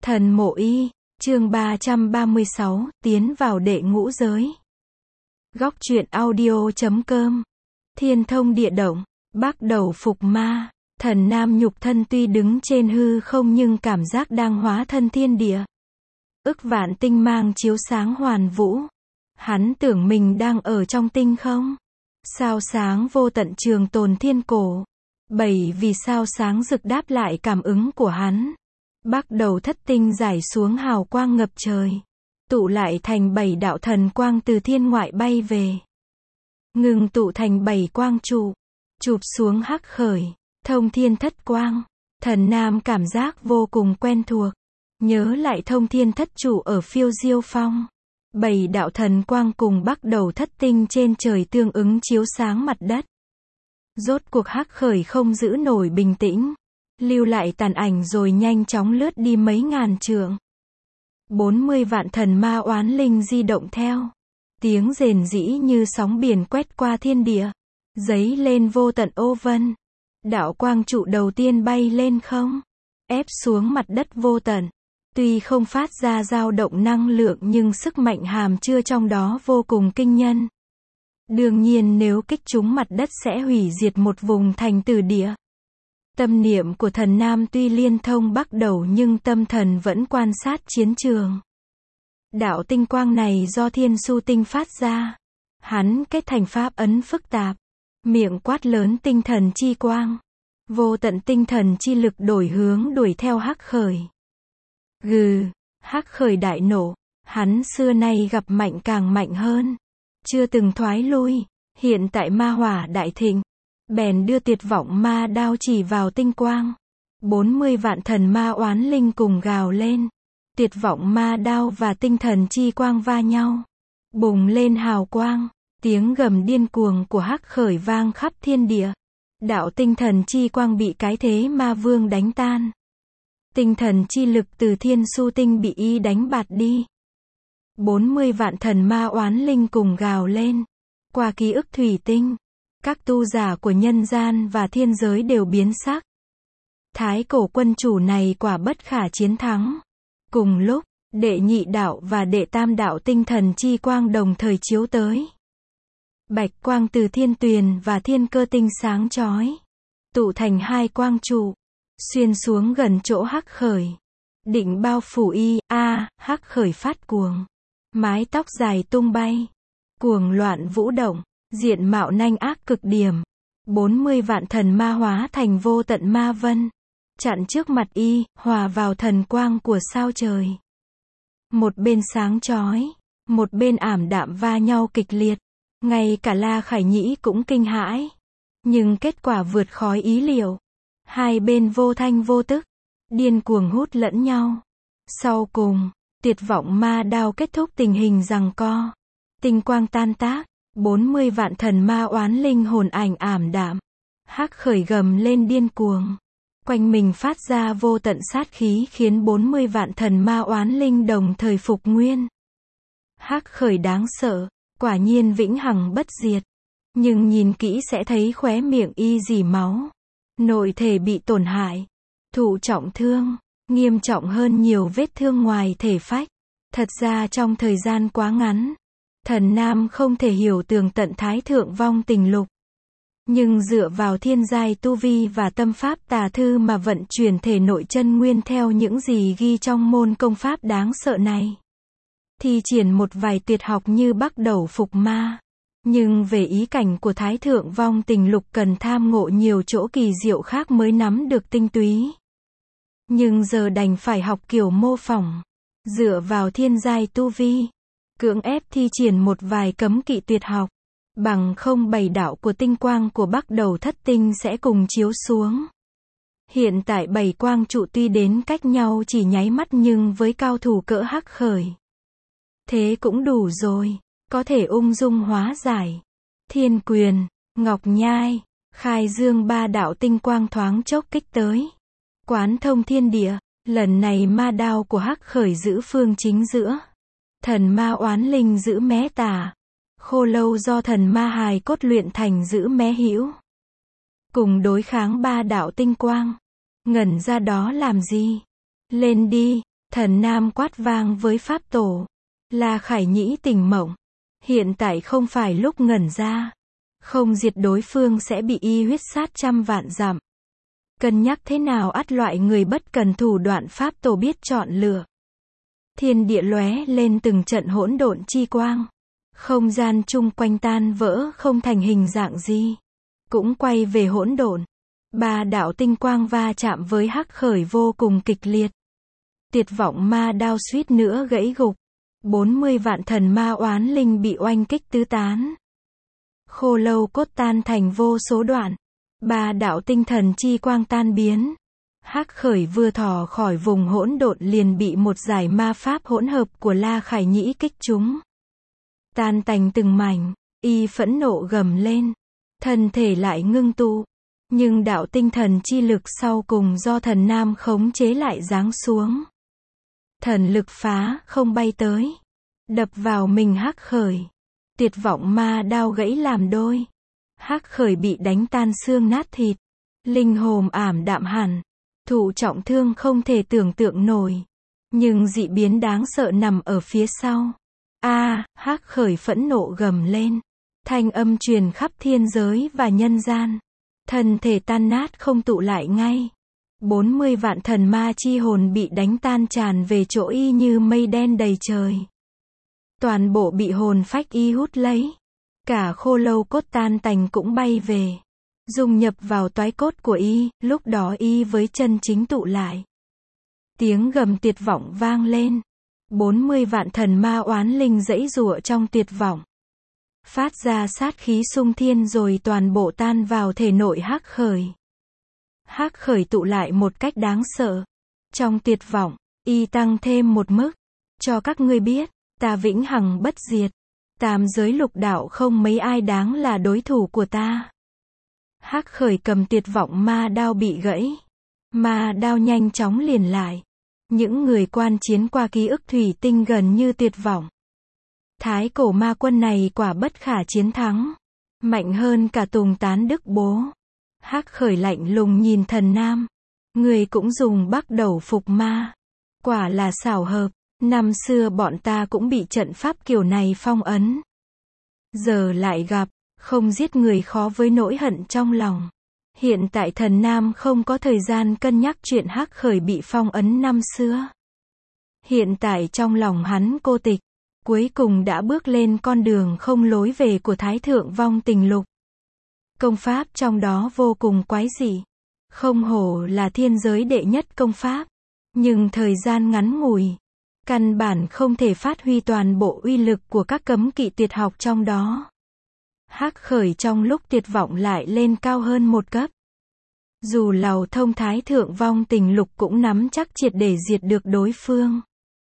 Thần mộ y, chương 336, tiến vào đệ ngũ giới. Góc truyện audio.com. Thiên thông địa động, bắt đầu phục ma. Thần nam nhục thân tuy đứng trên hư không nhưng cảm giác đang hóa thân thiên địa. Ức vạn tinh mang chiếu sáng hoàn vũ. Hắn tưởng mình đang ở trong tinh không. Sao sáng vô tận trường tồn thiên cổ. Bởi vì sao sáng rực đáp lại cảm ứng của hắn. Bắt đầu thất tinh giải xuống hào quang ngập trời. Tụ lại thành 7 đạo thần quang từ thiên ngoại bay về. Ngừng tụ thành 7 quang trụ. Chụp xuống hắc khởi. Thông thiên thất quang. Thần nam cảm giác vô cùng quen thuộc. Nhớ lại thông thiên thất trụ ở Phiêu Diêu Phong. 7 đạo thần quang cùng bắt đầu thất tinh trên trời tương ứng chiếu sáng mặt đất. Rốt cuộc hắc khởi không giữ nổi bình tĩnh. Lưu lại tàn ảnh rồi nhanh chóng lướt đi mấy ngàn trượng. 40 vạn thần ma oán linh di động theo. Tiếng rền rĩ như sóng biển quét qua thiên địa. Dấy lên vô tận ô vân. Đạo quang trụ đầu tiên bay lên không. Ép xuống mặt đất vô tận. Tuy không phát ra dao động năng lượng nhưng sức mạnh hàm chứa trong đó vô cùng kinh nhân. Đương nhiên nếu kích trúng mặt đất sẽ hủy diệt một vùng thành tử địa. Tâm niệm của thần nam tuy liên thông bắt đầu nhưng tâm thần vẫn quan sát chiến trường. Đạo tinh quang này do thiên su tinh phát ra. Hắn kết thành pháp ấn phức tạp. Miệng quát lớn tinh thần chi quang. Vô tận tinh thần chi lực đổi hướng đuổi theo hắc khởi. Gừ, hắc khởi đại nổ. Hắn xưa nay gặp mạnh càng mạnh hơn. Chưa từng thoái lui. Hiện tại ma hỏa đại thịnh. Bèn đưa tuyệt vọng ma đao chỉ vào tinh quang. 40 vạn thần ma oán linh cùng gào lên. Tuyệt vọng ma đao và tinh thần chi quang va nhau. Bùng lên hào quang. Tiếng gầm điên cuồng của hắc khởi vang khắp thiên địa. Đạo tinh thần chi quang bị cái thế ma vương đánh tan. Tinh thần chi lực từ thiên su tinh bị y đánh bạt đi. 40 vạn thần ma oán linh cùng gào lên. Qua ký ức thủy tinh. Các tu giả của nhân gian và thiên giới đều biến sắc. Thái cổ quân chủ này quả bất khả chiến thắng. Cùng lúc, đệ nhị đạo và đệ tam đạo tinh thần chi quang đồng thời chiếu tới. Bạch quang từ thiên tuyền và thiên cơ tinh sáng chói. Tụ thành 2 quang trụ. Xuyên xuống gần chỗ hắc khởi. Định bao phủ y, hắc khởi phát cuồng. Mái tóc dài tung bay. Cuồng loạn vũ động. Diện mạo nanh ác cực điểm. 40 vạn thần ma hóa thành vô tận ma vân. Chặn trước mặt y, hòa vào thần quang của sao trời. Một bên sáng chói. Một bên ảm đạm va nhau kịch liệt. Ngay cả La Khải Nhĩ cũng kinh hãi. Nhưng kết quả vượt khỏi ý liệu. Hai bên vô thanh vô tức. Điên cuồng hút lẫn nhau. Sau cùng, tuyệt vọng ma đao kết thúc tình hình giằng co. Tinh quang tan tác. 40 vạn thần ma oán linh hồn ảnh ảm đạm. Hắc khởi gầm lên điên cuồng. Quanh mình phát ra vô tận sát khí khiến 40 vạn thần ma oán linh đồng thời phục nguyên. Hắc khởi đáng sợ. Quả nhiên vĩnh hằng bất diệt. Nhưng nhìn kỹ sẽ thấy khóe miệng y rỉ máu. Nội thể bị tổn hại. Thụ trọng thương. Nghiêm trọng hơn nhiều vết thương ngoài thể phách. Thật ra trong thời gian quá ngắn. Thần nam không thể hiểu tường tận thái thượng vong tình lục. Nhưng dựa vào thiên giai tu vi và tâm pháp tà thư mà vận chuyển thể nội chân nguyên theo những gì ghi trong môn công pháp đáng sợ này. Thi triển một vài tuyệt học như bắt đầu phục ma. Nhưng về ý cảnh của thái thượng vong tình lục cần tham ngộ nhiều chỗ kỳ diệu khác mới nắm được tinh túy. Nhưng giờ đành phải học kiểu mô phỏng. Dựa vào thiên giai tu vi. Cưỡng ép thi triển một vài cấm kỵ tuyệt học. Bằng không 7 đạo của tinh quang của bắt đầu thất tinh sẽ cùng chiếu xuống. Hiện tại 7 quang trụ tuy đến cách nhau chỉ nháy mắt nhưng với cao thủ cỡ hắc khởi. Thế cũng đủ rồi. Có thể ung dung hóa giải. Thiên quyền, ngọc nhai, khai dương 3 đạo tinh quang thoáng chốc kích tới. Quán thông thiên địa. Lần này ma đao của hắc khởi giữ phương chính giữa. Thần ma oán linh giữ mé tả. Khô lâu do thần ma hài cốt luyện thành giữ mé hữu. Cùng đối kháng 3 đạo tinh quang. Ngẩn ra đó làm gì? Lên đi. Thần Nam quát vang với Pháp Tổ. La Khải Nhĩ tỉnh mộng. Hiện tại không phải lúc ngẩn ra. Không diệt đối phương sẽ bị y huyết sát trăm vạn dặm. Cân nhắc thế nào ắt loại người bất cần thủ đoạn. Pháp Tổ biết chọn lựa. Thiên địa lóe lên từng trận hỗn độn chi quang. Không gian chung quanh tan vỡ không thành hình dạng gì. Cũng quay về hỗn độn. Ba đạo tinh quang va chạm với Hắc Khởi vô cùng kịch liệt. Tuyệt vọng ma đao suýt nữa gãy gục. 40 vạn thần ma oán linh bị oanh kích tứ tán. Khô lâu cốt tan thành vô số đoạn. Ba đạo tinh thần chi quang tan biến. Hắc Khởi vừa thò khỏi vùng hỗn độn liền bị một giải ma pháp hỗn hợp của La Khải Nhĩ kích trúng. Tan tành từng mảnh, y phẫn nộ gầm lên. Thân thể lại ngưng tụ. Nhưng đạo tinh thần chi lực sau cùng do Thần Nam khống chế lại giáng xuống. Thần lực phá không bay tới. Đập vào mình Hắc Khởi. Tuyệt vọng ma đao gãy làm đôi. Hắc Khởi bị đánh tan xương nát thịt. Linh hồn ảm đạm hẳn. Thụ trọng thương không thể tưởng tượng nổi. Nhưng dị biến đáng sợ nằm ở phía sau. Hắc Khởi phẫn nộ gầm lên. Thanh âm truyền khắp thiên giới và nhân gian. Thân thể tan nát không tụ lại ngay. 40 vạn thần ma chi hồn bị đánh tan tràn về chỗ y như mây đen đầy trời. Toàn bộ bị hồn phách y hút lấy. Cả khô lâu cốt tan tành cũng bay về. Dung nhập vào toái cốt của y, lúc đó y với chân chính tụ lại. Tiếng gầm tuyệt vọng vang lên. 40 vạn thần ma oán linh giãy giụa trong tuyệt vọng. Phát ra sát khí xung thiên rồi toàn bộ tan vào thể nội Hắc Khởi. Hắc Khởi tụ lại một cách đáng sợ. Trong tuyệt vọng, y tăng thêm một mức. Cho các ngươi biết, ta vĩnh hằng bất diệt. Tam giới lục đạo không mấy ai đáng là đối thủ của ta. Hắc Khởi cầm tuyệt vọng ma đao bị gãy. Ma đao nhanh chóng liền lại. Những người quan chiến qua ký ức thủy tinh gần như tuyệt vọng. Thái cổ ma quân này quả bất khả chiến thắng. Mạnh hơn cả Tùng Tán Đức Bố. Hắc Khởi lạnh lùng nhìn Thần Nam. Người cũng dùng bắt đầu phục ma. Quả là xảo hợp. Năm xưa bọn ta cũng bị trận pháp kiểu này phong ấn. Giờ lại gặp. Không giết người khó với nỗi hận trong lòng. Hiện tại Thần Nam không có thời gian cân nhắc chuyện Hắc Khởi bị phong ấn năm xưa. Hiện tại trong lòng hắn cô tịch. Cuối cùng đã bước lên con đường không lối về của Thái Thượng Vong Tình Lục. Công pháp trong đó vô cùng quái dị. Không hổ là thiên giới đệ nhất công pháp. Nhưng thời gian ngắn ngủi. Căn bản không thể phát huy toàn bộ uy lực của các cấm kỵ tuyệt học trong đó. Hắc Khởi trong lúc tuyệt vọng lại lên cao hơn một cấp. Dù Lầu Thông Thái Thượng Vong Tình Lục cũng nắm chắc triệt để diệt được đối phương.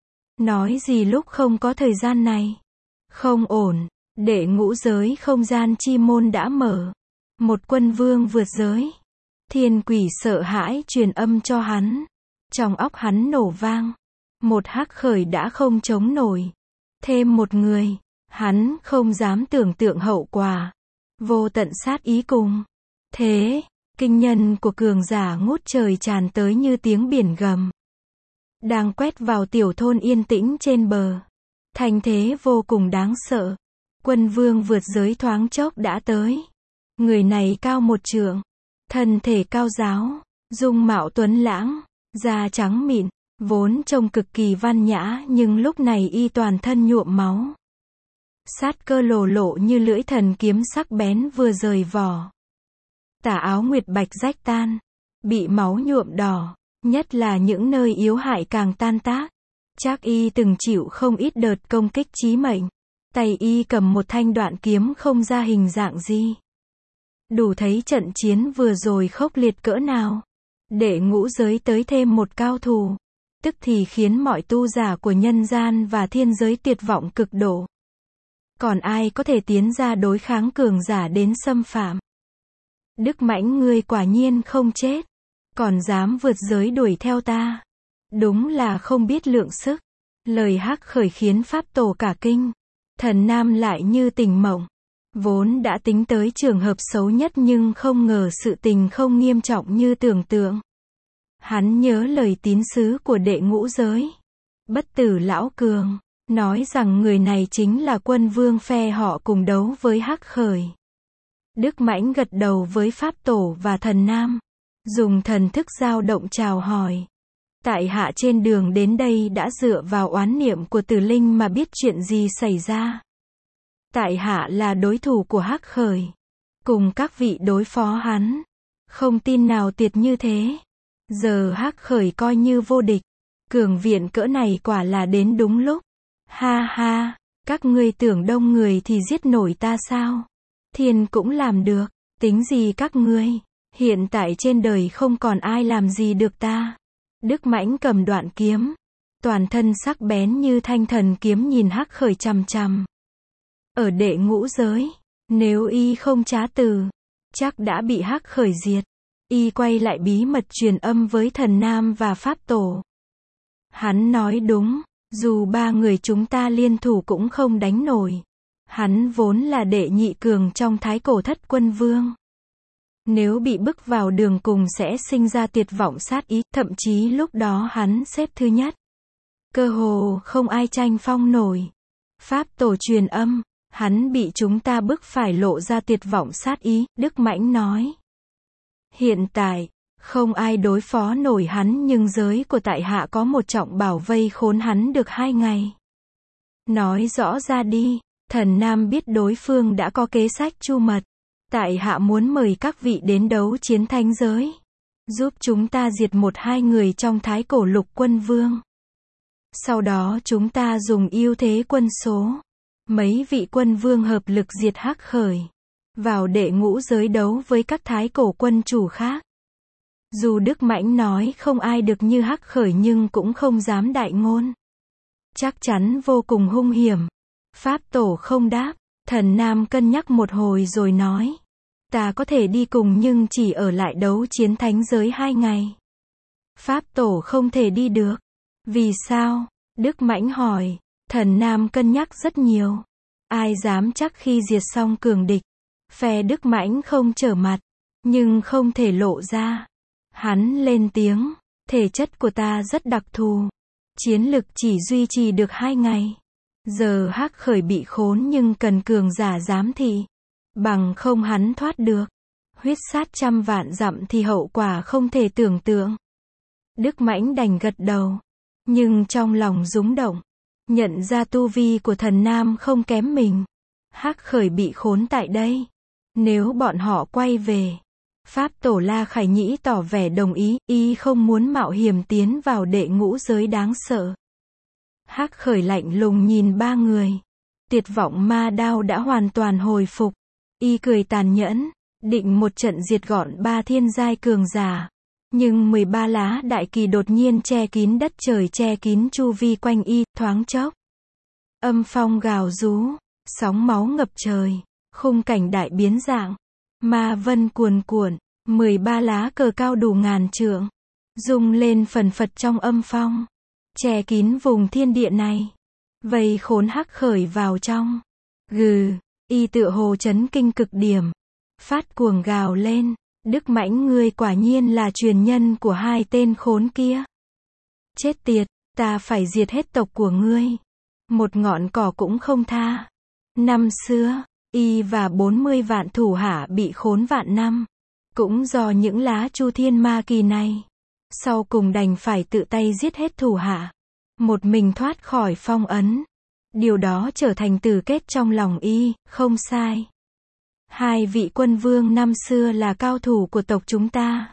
Nói gì lúc không có thời gian này. Không ổn, đệ ngũ giới không gian chi môn đã mở. Một quân vương vượt giới. Thiên quỷ sợ hãi truyền âm cho hắn. Trong óc hắn nổ vang. Một Hắc Khởi đã không chống nổi. Thêm một người. Hắn không dám tưởng tượng hậu quả. Vô tận sát ý cùng. Thế, kinh nhân của cường giả ngút trời tràn tới như tiếng biển gầm. Đang quét vào tiểu thôn yên tĩnh trên bờ. Thành thế vô cùng đáng sợ. Quân vương vượt giới thoáng chốc đã tới. Người này cao 1 trượng. Thân thể cao ráo. Dung mạo tuấn lãng. Da trắng mịn. Vốn trông cực kỳ văn nhã nhưng lúc này y toàn thân nhuộm máu. Sát cơ lồ lộ như lưỡi thần kiếm sắc bén vừa rời vỏ. Tà áo nguyệt bạch rách tan. Bị máu nhuộm đỏ. Nhất là những nơi yếu hại càng tan tác. Chắc y từng chịu không ít đợt công kích chí mệnh. Tay y cầm một thanh đoạn kiếm không ra hình dạng gì. Đủ thấy trận chiến vừa rồi khốc liệt cỡ nào. Để ngũ giới tới thêm một cao thủ. Tức thì khiến mọi tu giả của nhân gian và thiên giới tuyệt vọng cực độ. Còn ai có thể tiến ra đối kháng cường giả đến xâm phạm. Đức Mãnh ngươi quả nhiên không chết. Còn dám vượt giới đuổi theo ta. Đúng là không biết lượng sức. Lời Hắc Khởi khiến Pháp Tổ cả kinh. Thần Nam lại như tỉnh mộng. Vốn đã tính tới trường hợp xấu nhất nhưng không ngờ sự tình không nghiêm trọng như tưởng tượng. Hắn nhớ lời tín sứ của đệ ngũ giới. Bất Tử Lão Cường, nói rằng người này chính là quân vương phe họ cùng đấu với Hắc Khởi. Đức Mãnh gật đầu với Pháp Tổ và Thần Nam, dùng thần thức dao động chào hỏi. Tại hạ trên đường đến đây đã dựa vào oán niệm của Tử Linh mà biết chuyện gì xảy ra. Tại hạ là đối thủ của Hắc Khởi, cùng các vị đối phó hắn. Không tin nào tuyệt như thế. Giờ Hắc Khởi coi như vô địch. Cường viện cỡ này quả là đến đúng lúc. Ha ha, các ngươi tưởng đông người thì giết nổi ta sao? Thiên cũng làm được, tính gì các ngươi? Hiện tại trên đời không còn ai làm gì được ta. Đức Mãnh cầm đoạn kiếm, toàn thân sắc bén như thanh thần kiếm nhìn Hắc Khởi chằm chằm. Ở đệ ngũ giới, nếu y không trá từ, chắc đã bị Hắc Khởi diệt. Y quay lại bí mật truyền âm với Thần Nam và Pháp Tổ. Hắn nói đúng, dù ba người chúng ta liên thủ cũng không đánh nổi. Hắn vốn là đệ nhị cường trong Thái Cổ Thất Quân Vương. Nếu bị bức vào đường cùng sẽ sinh ra tuyệt vọng sát ý, thậm chí lúc đó hắn xếp thứ nhất. Cơ hồ không ai tranh phong nổi. Pháp Tổ truyền âm, hắn bị chúng ta bức phải lộ ra tuyệt vọng sát ý, Đức Mãnh nói. Hiện tại, không ai đối phó nổi hắn nhưng giới của tại hạ có một trọng bảo vây khốn hắn được 2 ngày. Nói rõ ra đi, Thần Nam biết đối phương đã có kế sách chu mật. Tại hạ muốn mời các vị đến đấu chiến thánh giới. Giúp chúng ta diệt 1-2 người trong Thái Cổ Lục Quân Vương. Sau đó chúng ta dùng ưu thế quân số. Mấy vị quân vương hợp lực diệt Hắc Khởi. Vào đệ ngũ giới đấu với các Thái Cổ quân chủ khác. Dù Đức Mãnh nói không ai được như Hắc Khởi nhưng cũng không dám đại ngôn. Chắc chắn vô cùng hung hiểm. Pháp Tổ không đáp. Thần Nam cân nhắc một hồi rồi nói. Ta có thể đi cùng nhưng chỉ ở lại đấu chiến thánh giới 2 ngày. Pháp Tổ không thể đi được. Vì sao? Đức Mãnh hỏi. Thần Nam cân nhắc rất nhiều. Ai dám chắc khi diệt xong cường địch. Phe Đức Mãnh không trở mặt. Nhưng không thể lộ ra. Hắn lên tiếng. Thể chất của ta rất đặc thù. Chiến lực chỉ duy trì được 2 ngày. Giờ Hắc Khởi bị khốn nhưng cần cường giả giám thị. Bằng không hắn thoát được. Huyết sát trăm vạn dặm thì hậu quả không thể tưởng tượng. Đức Mãnh đành gật đầu. Nhưng trong lòng rúng động. Nhận ra tu vi của Thần Nam không kém mình. Hắc Khởi bị khốn tại đây. Nếu bọn họ quay về. Pháp Tổ La Khải Nhĩ tỏ vẻ đồng ý. Y không muốn mạo hiểm tiến vào đệ ngũ giới đáng sợ. Hắc Khởi lạnh lùng nhìn ba người. Tuyệt vọng ma đao đã hoàn toàn hồi phục. Y cười tàn nhẫn, định một trận diệt gọn 3 thiên giai cường giả. Nhưng 13 lá đại kỳ đột nhiên che kín đất trời, che kín chu vi quanh y, thoáng chốc. Âm phong gào rú, sóng máu ngập trời, khung cảnh đại biến dạng. Ma vân cuồn cuộn, 13 lá cờ cao đủ ngàn trượng. Rung lên phần phật trong âm phong. Che kín vùng thiên địa này. Vây khốn Hắc Khởi vào trong. Gừ, y tựa hồ chấn kinh cực điểm. Phát cuồng gào lên. Đức Mãnh ngươi quả nhiên là truyền nhân của 2 tên khốn kia. Chết tiệt, ta phải diệt hết tộc của ngươi. Một ngọn cỏ cũng không tha. Năm xưa, y và 40 vạn thủ hạ bị khốn vạn năm. Cũng do những lá chu thiên ma kỳ này. Sau cùng đành phải tự tay giết hết thủ hạ. Một mình thoát khỏi phong ấn. Điều đó trở thành tử kết trong lòng y, không sai. 2 vị quân vương năm xưa là cao thủ của tộc chúng ta.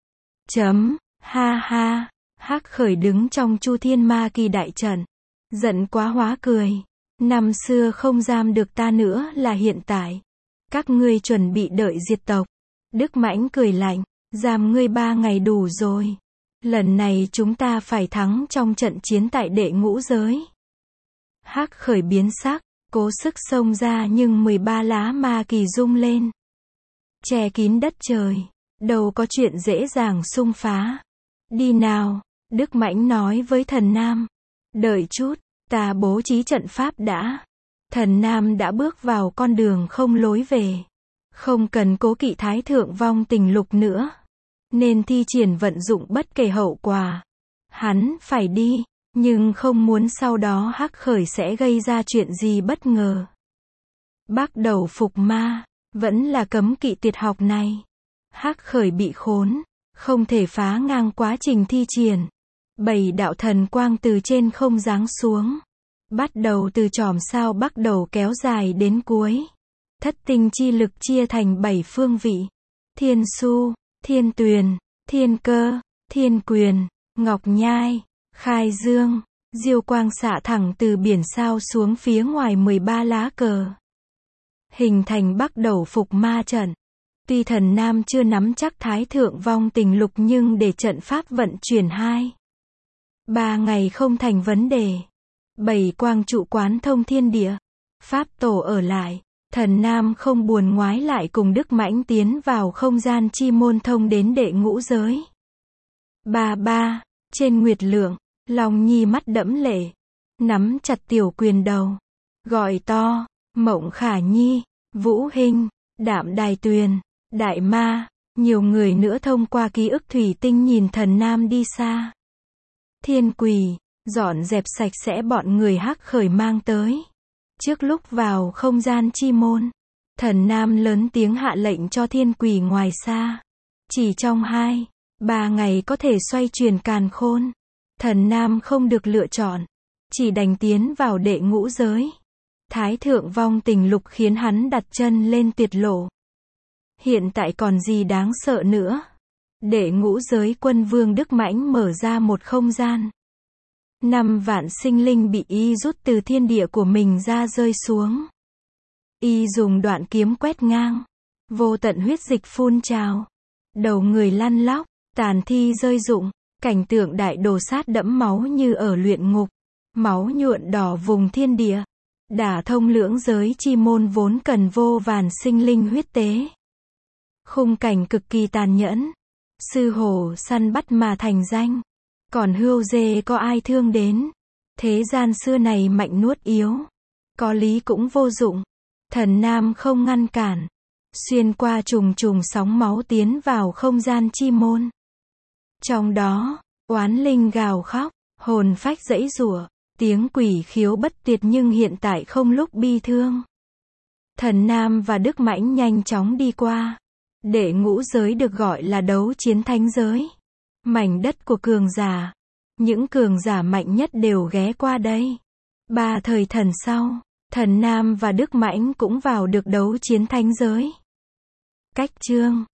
Ha ha, Hắc Khởi đứng trong chu thiên ma kỳ đại trận. Giận quá hóa cười. Năm xưa không giam được ta nữa là hiện tại. Các ngươi chuẩn bị đợi diệt tộc. Đức Mãnh cười lạnh. Giam ngươi 3 ngày đủ rồi. Lần này chúng ta phải thắng trong trận chiến tại đệ ngũ giới. Hắc Khởi biến sắc, cố sức xông ra nhưng 13 lá ma kỳ rung lên. Che kín đất trời, đâu có chuyện dễ dàng xung phá. Đi nào, Đức Mãnh nói với Thần Nam. Đợi chút, ta bố trí trận pháp đã. Thần Nam đã bước vào con đường không lối về. Không cần cố kỵ Thái Thượng vong tình lục nữa. Nên thi triển vận dụng bất kể hậu quả. Hắn phải đi. nhưng không muốn sau đó Hắc Khởi sẽ gây ra chuyện gì bất ngờ. Bắt đầu phục ma, vẫn là cấm kỵ tuyệt học này. Hắc Khởi bị khốn, không thể phá ngang quá trình thi triển. 7 đạo thần quang từ trên không giáng xuống. Bắt đầu từ chòm sao bắt đầu kéo dài đến cuối. Thất tinh chi lực chia thành 7 phương vị. Thiên su, thiên tuyền, thiên cơ, thiên quyền, ngọc nhai, khai dương, diêu quang xạ thẳng từ biển sao xuống phía ngoài 13 lá cờ. Hình thành bắt đầu phục ma trận. Tuy Thần Nam chưa nắm chắc Thái Thượng Vong Tình Lục nhưng để trận pháp vận chuyển 2-3 ngày không thành vấn đề. 7 quang trụ quán thông thiên địa. Pháp tổ ở lại. Thần Nam không buồn ngoái lại cùng Đức Mãnh tiến vào không gian chi môn thông đến đệ ngũ giới. Ba, trên Nguyệt Lượng, Long Nhi mắt đẫm lệ, nắm chặt tiểu quyền đầu, gọi to, Mộng Khả Nhi, Vũ Hinh, Đạm Đài Tuyền, Đại Ma, nhiều người nữa thông qua ký ức thủy tinh nhìn Thần Nam đi xa. Thiên Quỳ, dọn dẹp sạch sẽ bọn người Hắc Khởi mang tới. Trước lúc vào không gian chi môn, Thần Nam lớn tiếng hạ lệnh cho Thiên Quỳ ngoài xa. Chỉ trong 2-3 ngày có thể xoay chuyển càn khôn. Thần Nam không được lựa chọn, chỉ đành tiến vào đệ ngũ giới. Thái Thượng Vong Tình Lục khiến hắn đặt chân lên tuyệt lộ. Hiện tại còn gì đáng sợ nữa. Đệ ngũ giới quân vương Đức Mãnh mở ra một không gian. 5 vạn sinh linh bị y rút từ thiên địa của mình ra rơi xuống. Y dùng đoạn kiếm quét ngang. Vô tận huyết dịch phun trào. Đầu người lăn lóc, tàn thi rơi rụng. Cảnh tượng đại đồ sát đẫm máu như ở luyện ngục. Máu nhuộn đỏ vùng thiên địa. Đả thông lưỡng giới chi môn vốn cần vô vàn sinh linh huyết tế. Khung cảnh cực kỳ tàn nhẫn. Sư hổ săn bắt mà thành danh. Còn hươu dê có ai thương đến. Thế gian xưa này mạnh nuốt yếu. Có lý cũng vô dụng. Thần Nam không ngăn cản. Xuyên qua trùng trùng sóng máu tiến vào không gian chi môn. Trong đó, oán linh gào khóc, hồn phách giãy giụa, tiếng quỷ khiếu bất tuyệt nhưng hiện tại không lúc bi thương. Thần Nam và Đức Mãnh nhanh chóng đi qua. Đệ ngũ giới được gọi là đấu chiến thánh giới. Mảnh đất của cường giả. Những cường giả mạnh nhất đều ghé qua đây. 3 thời thần sau, Thần Nam và Đức Mãnh cũng vào được đấu chiến thánh giới. Cách chương